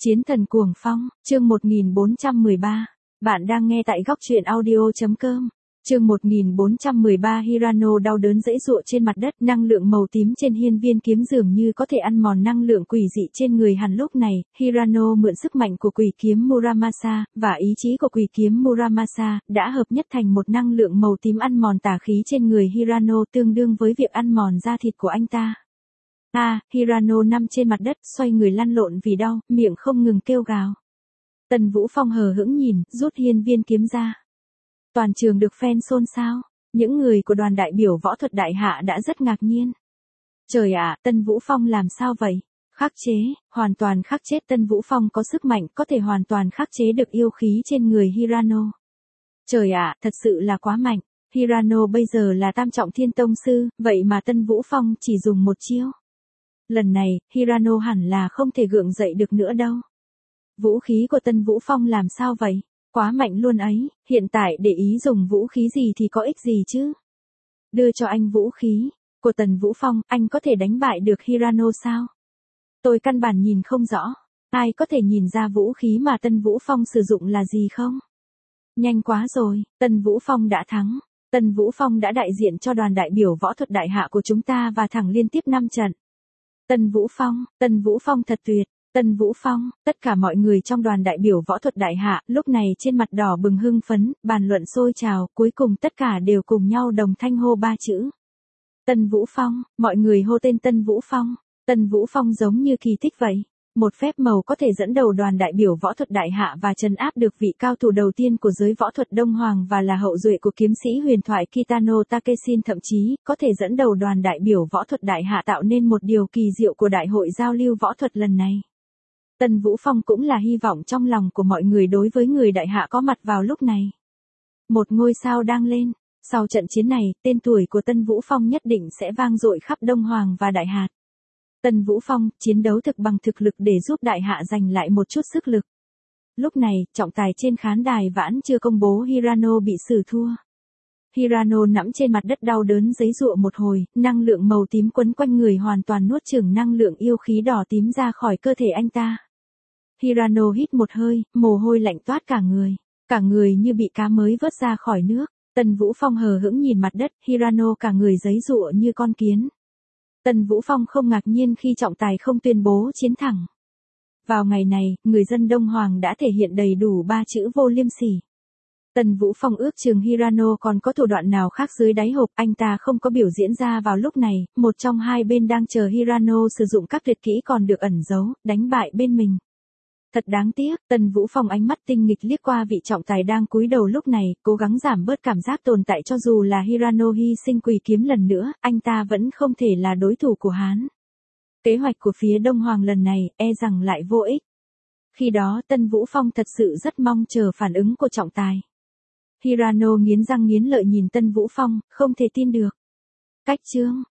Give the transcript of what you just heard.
Chiến thần cuồng phong, chương 1413. Bạn đang nghe tại góc truyện audio.com. Chương 1413 Hirano đau đớn giãy giụa trên mặt đất, năng lượng màu tím trên hiên viên kiếm dường như có thể ăn mòn năng lượng quỷ dị trên người hắn lúc này. Hirano mượn sức mạnh của quỷ kiếm Muramasa và ý chí của quỷ kiếm Muramasa đã hợp nhất thành một năng lượng màu tím ăn mòn tà khí trên người Hirano, tương đương với việc ăn mòn da thịt của anh ta. Hirano nằm trên mặt đất, xoay người lăn lộn vì đau, miệng không ngừng kêu gào. Tần Vũ Phong hờ hững nhìn, rút hiên viên kiếm ra. Toàn trường được phen xôn xao, những người của đoàn đại biểu võ thuật đại hạ đã rất ngạc nhiên. Trời ạ, Tân Vũ Phong làm sao vậy? Khắc chế, hoàn toàn khắc chết. Tân Vũ Phong có sức mạnh, có thể hoàn toàn khắc chế được yêu khí trên người Hirano. Trời ạ, thật sự là quá mạnh. Hirano bây giờ là tam trọng thiên tông sư, vậy mà Tân Vũ Phong chỉ dùng một chiêu. Lần này, Hirano hẳn là không thể gượng dậy được nữa đâu. Vũ khí của Tân Vũ Phong làm sao vậy? Quá mạnh luôn ấy, hiện tại để ý dùng vũ khí gì thì có ích gì chứ? Đưa cho anh vũ khí của Tần Vũ Phong, anh có thể đánh bại được Hirano sao? Tôi căn bản nhìn không rõ, ai có thể nhìn ra vũ khí mà Tân Vũ Phong sử dụng là gì không? Nhanh quá rồi, Tân Vũ Phong đã thắng. Tân Vũ Phong đã đại diện cho đoàn đại biểu võ thuật đại hạ của chúng ta và thắng liên tiếp 5 trận. Tân Vũ Phong thật tuyệt. Tân Vũ Phong, tất cả mọi người trong đoàn đại biểu võ thuật đại hạ lúc này trên mặt đỏ bừng hưng phấn, bàn luận sôi trào, cuối cùng tất cả đều cùng nhau đồng thanh hô 3 chữ. Tân Vũ Phong, mọi người hô tên Tân Vũ Phong. Tân Vũ Phong giống như kỳ tích vậy. Một phép màu có thể dẫn đầu đoàn đại biểu võ thuật đại hạ và trấn áp được vị cao thủ đầu tiên của giới võ thuật Đông Hoàng và là hậu duệ của kiếm sĩ huyền thoại Kitano Takeshin, thậm chí có thể dẫn đầu đoàn đại biểu võ thuật đại hạ tạo nên một điều kỳ diệu của đại hội giao lưu võ thuật lần này. Tân Vũ Phong cũng là hy vọng trong lòng của mọi người đối với người đại hạ có mặt vào lúc này. Một ngôi sao đang lên. Sau trận chiến này, tên tuổi của Tân Vũ Phong nhất định sẽ vang dội khắp Đông Hoàng và Đại Hạt. Tân Vũ Phong, chiến đấu thực bằng thực lực để giúp Đại Hạ giành lại một chút sức lực. Lúc này, trọng tài trên khán đài vẫn chưa công bố Hirano bị xử thua. Hirano nằm trên mặt đất đau đớn giãy giụa một hồi, năng lượng màu tím quấn quanh người hoàn toàn nuốt chửng năng lượng yêu khí đỏ tím ra khỏi cơ thể anh ta. Hirano hít một hơi, mồ hôi lạnh toát cả người như bị cá mới vớt ra khỏi nước. Tân Vũ Phong hờ hững nhìn mặt đất, Hirano cả người giãy giụa như con kiến. Tân Vũ Phong không ngạc nhiên khi trọng tài không tuyên bố chiến thắng. Vào ngày này, người dân Đông Hoàng đã thể hiện đầy đủ 3 chữ vô liêm sỉ. Tân Vũ Phong ước chừng Hirano còn có thủ đoạn nào khác dưới đáy hộp, anh ta không có biểu diễn ra vào lúc này, một trong hai bên đang chờ Hirano sử dụng các tuyệt kỹ còn được ẩn giấu, đánh bại bên mình. Thật đáng tiếc, Tân Vũ Phong ánh mắt tinh nghịch liếc qua vị trọng tài đang cúi đầu lúc này, cố gắng giảm bớt cảm giác tồn tại cho dù là Hirano hy sinh quỷ kiếm lần nữa, anh ta vẫn không thể là đối thủ của hắn. Kế hoạch của phía Đông Hoàng lần này, e rằng lại vô ích. Khi đó Tân Vũ Phong thật sự rất mong chờ phản ứng của trọng tài. Hirano nghiến răng nghiến lợi nhìn Tân Vũ Phong, không thể tin được. Cách chương,